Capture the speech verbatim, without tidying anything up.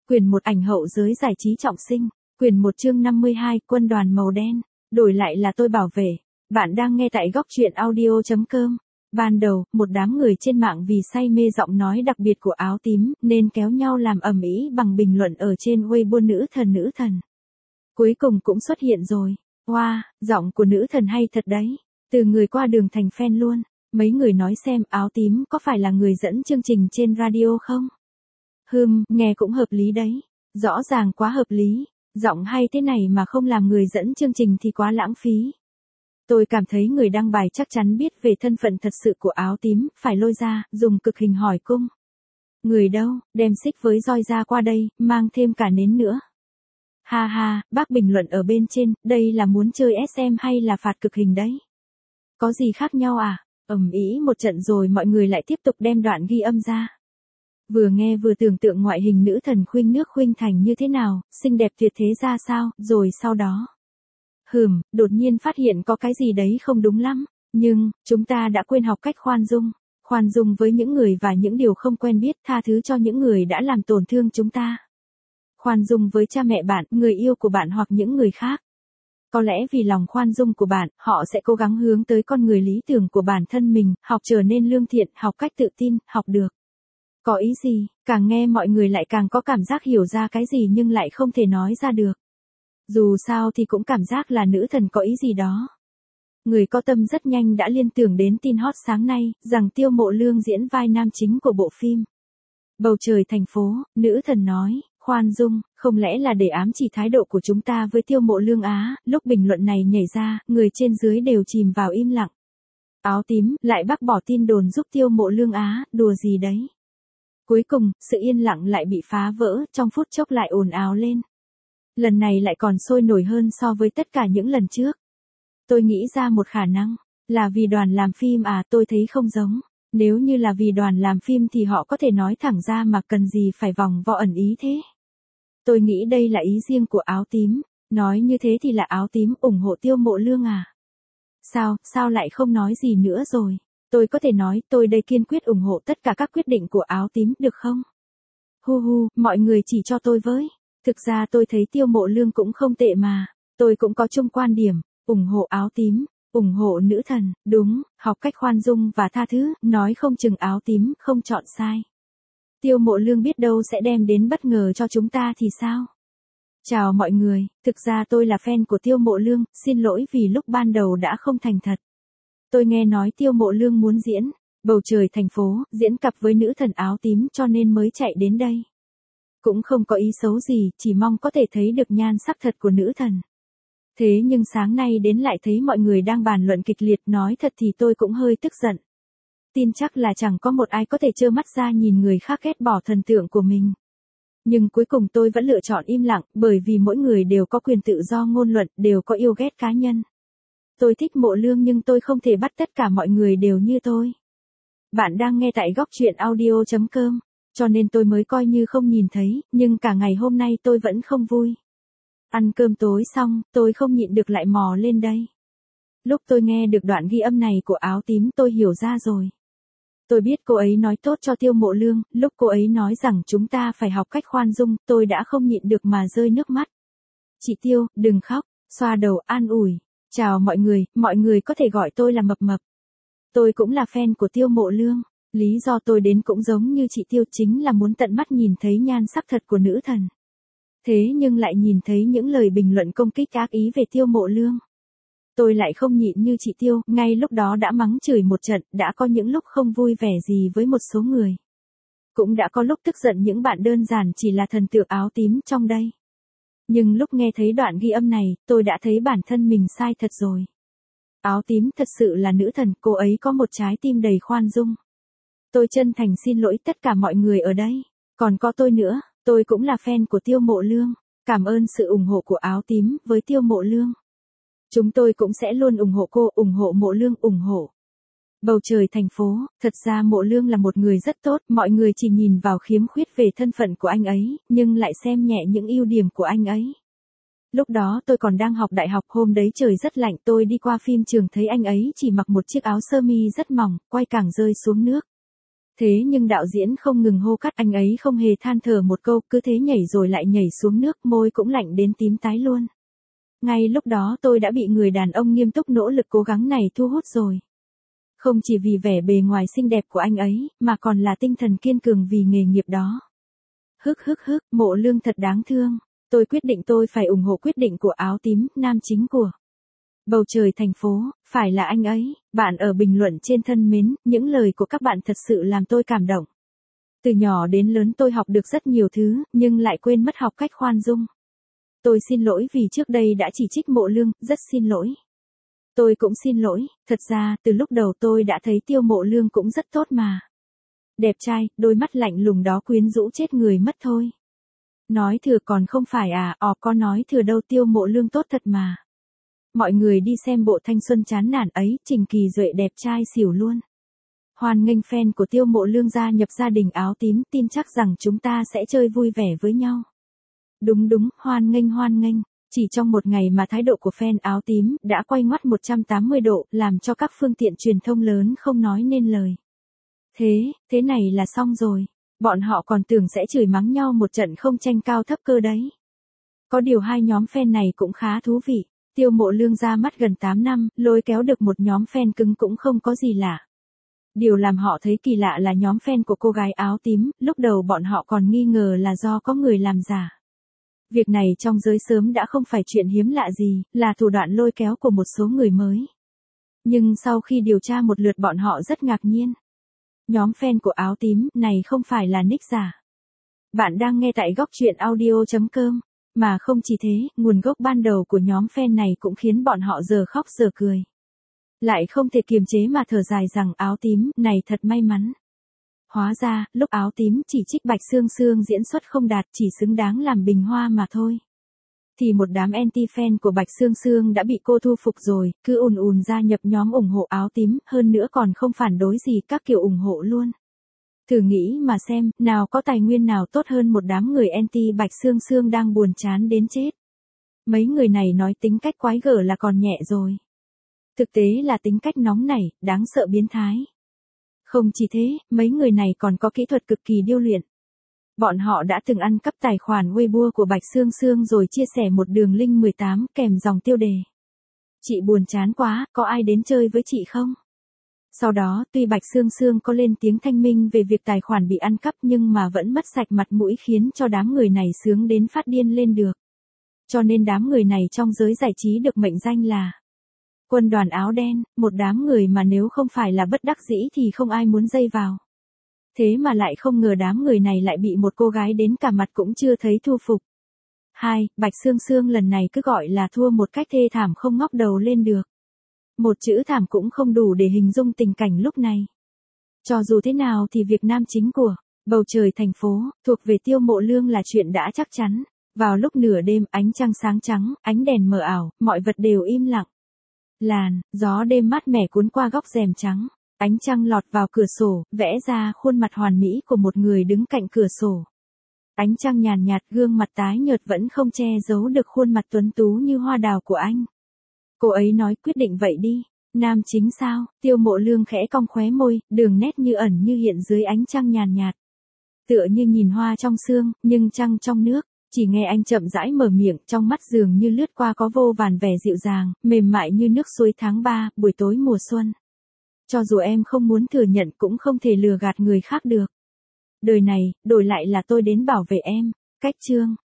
Quyển một ảnh hậu giới giải trí trọng sinh. Quyển một chương năm mươi hai, quân đoàn màu đen. Đổi lại là tôi bảo vệ. Bạn đang nghe tại góc truyện audio.com. Ban đầu, một đám người trên mạng vì say mê giọng nói đặc biệt của áo tím, nên kéo nhau làm ầm ĩ bằng bình luận ở trên Weibo nữ thần nữ thần. Cuối cùng cũng xuất hiện rồi. Wow, giọng của nữ thần hay thật đấy. Từ người qua đường thành fan luôn. Mấy người nói xem áo tím có phải là người dẫn chương trình trên radio không? Hừm, nghe cũng hợp lý đấy. Rõ ràng quá hợp lý. Giọng hay thế này mà không làm người dẫn chương trình thì quá lãng phí. Tôi cảm thấy người đăng bài chắc chắn biết về thân phận thật sự của áo tím, phải lôi ra, dùng cực hình hỏi cung. Người đâu, đem xích với roi ra qua đây, mang thêm cả nến nữa. Ha ha, bác bình luận ở bên trên, đây là muốn chơi ét em hay là phạt cực hình đấy? Có gì khác nhau à? Ầm ĩ một trận rồi mọi người lại tiếp tục đem đoạn ghi âm ra. Vừa nghe vừa tưởng tượng ngoại hình nữ thần khuynh nước khuynh thành như thế nào, xinh đẹp tuyệt thế ra sao, rồi sau đó. Hừm, đột nhiên phát hiện có cái gì đấy không đúng lắm, nhưng, chúng ta đã quên học cách khoan dung. Khoan dung với những người và những điều không quen biết, tha thứ cho những người đã làm tổn thương chúng ta. Khoan dung với cha mẹ bạn, người yêu của bạn hoặc những người khác. Có lẽ vì lòng khoan dung của bạn, họ sẽ cố gắng hướng tới con người lý tưởng của bản thân mình, học trở nên lương thiện, học cách tự tin, học được. Có ý gì, càng nghe mọi người lại càng có cảm giác hiểu ra cái gì nhưng lại không thể nói ra được. Dù sao thì cũng cảm giác là nữ thần có ý gì đó. Người có tâm rất nhanh đã liên tưởng đến tin hot sáng nay, rằng Tiêu Mộ Lương diễn vai nam chính của bộ phim Bầu Trời Thành Phố. Nữ thần nói, khoan dung, không lẽ là để ám chỉ thái độ của chúng ta với Tiêu Mộ Lương á? Lúc bình luận này nhảy ra, người trên dưới đều chìm vào im lặng. Áo tím, lại bác bỏ tin đồn giúp Tiêu Mộ Lương á, đùa gì đấy? Cuối cùng, sự yên lặng lại bị phá vỡ, trong phút chốc lại ồn ào lên. Lần này lại còn sôi nổi hơn so với tất cả những lần trước. Tôi nghĩ ra một khả năng, là vì đoàn làm phim à, tôi thấy không giống. Nếu như là vì đoàn làm phim thì họ có thể nói thẳng ra mà cần gì phải vòng vo ẩn ý thế. Tôi nghĩ đây là ý riêng của áo tím, nói như thế thì là áo tím ủng hộ Tiêu Mộ Lương à. Sao, sao lại không nói gì nữa rồi? Tôi có thể nói tôi đây kiên quyết ủng hộ tất cả các quyết định của áo tím được không? Hu hu, mọi người chỉ cho tôi với. Thực ra tôi thấy Tiêu Mộ Lương cũng không tệ mà. Tôi cũng có chung quan điểm, ủng hộ áo tím, ủng hộ nữ thần, đúng, học cách khoan dung và tha thứ, nói không chừng áo tím không chọn sai. Tiêu Mộ Lương biết đâu sẽ đem đến bất ngờ cho chúng ta thì sao? Chào mọi người, thực ra tôi là fan của Tiêu Mộ Lương, xin lỗi vì lúc ban đầu đã không thành thật. Tôi nghe nói Tiêu Mộ Lương muốn diễn Bầu Trời Thành Phố, diễn cặp với nữ thần áo tím cho nên mới chạy đến đây. Cũng không có ý xấu gì, chỉ mong có thể thấy được nhan sắc thật của nữ thần. Thế nhưng sáng nay đến lại thấy mọi người đang bàn luận kịch liệt, nói thật thì tôi cũng hơi tức giận. Tin chắc là chẳng có một ai có thể trơ mắt ra nhìn người khác ghét bỏ thần tượng của mình. Nhưng cuối cùng tôi vẫn lựa chọn im lặng, bởi vì mỗi người đều có quyền tự do ngôn luận, đều có yêu ghét cá nhân. Tôi thích Mộ Lương nhưng tôi không thể bắt tất cả mọi người đều như tôi. Bạn đang nghe tại góc truyện audio.com, cho nên tôi mới coi như không nhìn thấy, nhưng cả ngày hôm nay tôi vẫn không vui. Ăn cơm tối xong, tôi không nhịn được lại mò lên đây. Lúc tôi nghe được đoạn ghi âm này của áo tím tôi hiểu ra rồi. Tôi biết cô ấy nói tốt cho Tiêu Mộ Lương, lúc cô ấy nói rằng chúng ta phải học cách khoan dung, tôi đã không nhịn được mà rơi nước mắt. Chị Tiêu, đừng khóc, xoa đầu an ủi. Chào mọi người, mọi người có thể gọi tôi là Mập Mập. Tôi cũng là fan của Tiêu Mộ Lương. Lý do tôi đến cũng giống như chị Tiêu, chính là muốn tận mắt nhìn thấy nhan sắc thật của nữ thần. Thế nhưng lại nhìn thấy những lời bình luận công kích ác ý về Tiêu Mộ Lương. Tôi lại không nhịn như chị Tiêu, ngay lúc đó đã mắng chửi một trận, đã có những lúc không vui vẻ gì với một số người. Cũng đã có lúc tức giận những bạn đơn giản chỉ là thần tượng áo tím trong đây. Nhưng lúc nghe thấy đoạn ghi âm này, tôi đã thấy bản thân mình sai thật rồi. Áo tím thật sự là nữ thần, cô ấy có một trái tim đầy khoan dung. Tôi chân thành xin lỗi tất cả mọi người ở đây. Còn có tôi nữa, tôi cũng là fan của Tiêu Mộ Lương. Cảm ơn sự ủng hộ của áo tím với Tiêu Mộ Lương. Chúng tôi cũng sẽ luôn ủng hộ cô, ủng hộ Mộ Lương, ủng hộ Bầu Trời Thành Phố. Thật ra Mộ Lương là một người rất tốt, mọi người chỉ nhìn vào khiếm khuyết về thân phận của anh ấy, nhưng lại xem nhẹ những ưu điểm của anh ấy. Lúc đó tôi còn đang học đại học, hôm đấy trời rất lạnh, tôi đi qua phim trường thấy anh ấy chỉ mặc một chiếc áo sơ mi rất mỏng, quay càng rơi xuống nước. Thế nhưng đạo diễn không ngừng hô cắt, anh ấy không hề than thở một câu, cứ thế nhảy rồi lại nhảy xuống nước, môi cũng lạnh đến tím tái luôn. Ngay lúc đó tôi đã bị người đàn ông nghiêm túc nỗ lực cố gắng này thu hút rồi. Không chỉ vì vẻ bề ngoài xinh đẹp của anh ấy, mà còn là tinh thần kiên cường vì nghề nghiệp đó. Hức hức hức, Mộ Lương thật đáng thương. Tôi quyết định tôi phải ủng hộ quyết định của áo tím, nam chính của Bầu Trời Thành Phố, phải là anh ấy. Bạn ở bình luận trên thân mến, những lời của các bạn thật sự làm tôi cảm động. Từ nhỏ đến lớn tôi học được rất nhiều thứ, nhưng lại quên mất học cách khoan dung. Tôi xin lỗi vì trước đây đã chỉ trích Mộ Lương, rất xin lỗi. Tôi cũng xin lỗi, thật ra, từ lúc đầu tôi đã thấy Tiêu Mộ Lương cũng rất tốt mà. Đẹp trai, đôi mắt lạnh lùng đó quyến rũ chết người mất thôi. Nói thừa còn không phải à, ò có nói thừa đâu, Tiêu Mộ Lương tốt thật mà. Mọi người đi xem bộ thanh xuân chán nản ấy, Trình Kỳ Duệ đẹp trai xỉu luôn. Hoan nghênh fan của Tiêu Mộ Lương gia nhập gia đình áo tím, tin chắc rằng chúng ta sẽ chơi vui vẻ với nhau. Đúng đúng, hoan nghênh hoan nghênh. Chỉ trong một ngày mà thái độ của fan áo tím đã quay ngoắt một trăm tám mươi độ, làm cho các phương tiện truyền thông lớn không nói nên lời. Thế, thế này là xong rồi. Bọn họ còn tưởng sẽ chửi mắng nhau một trận không tranh cao thấp cơ đấy. Có điều hai nhóm fan này cũng khá thú vị. Tiêu Mộ Lương ra mắt gần tám năm, lôi kéo được một nhóm fan cứng cũng không có gì lạ. Điều làm họ thấy kỳ lạ là nhóm fan của cô gái áo tím, lúc đầu bọn họ còn nghi ngờ là do có người làm giả. Việc này trong giới sớm đã không phải chuyện hiếm lạ gì, là thủ đoạn lôi kéo của một số người mới. Nhưng sau khi điều tra một lượt bọn họ rất ngạc nhiên. Nhóm fan của áo tím này không phải là nick giả. Bạn đang nghe tại góc truyện audio chấm com. Mà không chỉ thế, nguồn gốc ban đầu của nhóm fan này cũng khiến bọn họ giờ khóc giờ cười. Lại không thể kiềm chế mà thở dài rằng áo tím này thật may mắn. Hóa ra, lúc áo tím chỉ trích Bạch Sương Sương diễn xuất không đạt, chỉ xứng đáng làm bình hoa mà thôi. Thì một đám anti-fan của Bạch Sương Sương đã bị cô thu phục rồi, cứ ùn ùn gia nhập nhóm ủng hộ áo tím, hơn nữa còn không phản đối gì các kiểu ủng hộ luôn. Thử nghĩ mà xem, nào có tài nguyên nào tốt hơn một đám người anti Bạch Sương Sương đang buồn chán đến chết. Mấy người này nói tính cách quái gở là còn nhẹ rồi. Thực tế là tính cách nóng nảy, đáng sợ biến thái. Không chỉ thế, mấy người này còn có kỹ thuật cực kỳ điêu luyện. Bọn họ đã từng ăn cắp tài khoản Weibo của Bạch Sương Sương rồi chia sẻ một đường link mười tám kèm dòng tiêu đề. Chị buồn chán quá, có ai đến chơi với chị không? Sau đó, tuy Bạch Sương Sương có lên tiếng thanh minh về việc tài khoản bị ăn cắp nhưng mà vẫn mất sạch mặt mũi khiến cho đám người này sướng đến phát điên lên được. Cho nên đám người này trong giới giải trí được mệnh danh là Quân đoàn áo đen, một đám người mà nếu không phải là bất đắc dĩ thì không ai muốn dây vào. Thế mà lại không ngờ đám người này lại bị một cô gái đến cả mặt cũng chưa thấy thu phục. Hai, Bạch Sương Sương lần này cứ gọi là thua một cách thê thảm không ngóc đầu lên được. Một chữ thảm cũng không đủ để hình dung tình cảnh lúc này. Cho dù thế nào thì việc nam chính của Bầu Trời Thành Phố thuộc về Tiêu Mộ Lương là chuyện đã chắc chắn. Vào lúc nửa đêm, ánh trăng sáng trắng, ánh đèn mờ ảo, mọi vật đều im lặng. Làn, gió đêm mát mẻ cuốn qua góc rèm trắng. Ánh trăng lọt vào cửa sổ, vẽ ra khuôn mặt hoàn mỹ của một người đứng cạnh cửa sổ. Ánh trăng nhàn nhạt, gương mặt tái nhợt vẫn không che giấu được khuôn mặt tuấn tú như hoa đào của anh. Cô ấy nói quyết định vậy đi. Nam chính sao? Tiêu Mộ Lương khẽ cong khóe môi, đường nét như ẩn như hiện dưới ánh trăng nhàn nhạt. Tựa như nhìn hoa trong sương, nhưng trăng trong nước. Chỉ nghe anh chậm rãi mở miệng, trong mắt dường như lướt qua có vô vàn vẻ dịu dàng, mềm mại như nước suối tháng ba, buổi tối mùa xuân. Cho dù em không muốn thừa nhận cũng không thể lừa gạt người khác được. Đời này, đổi lại là tôi đến bảo vệ em. Cách chương.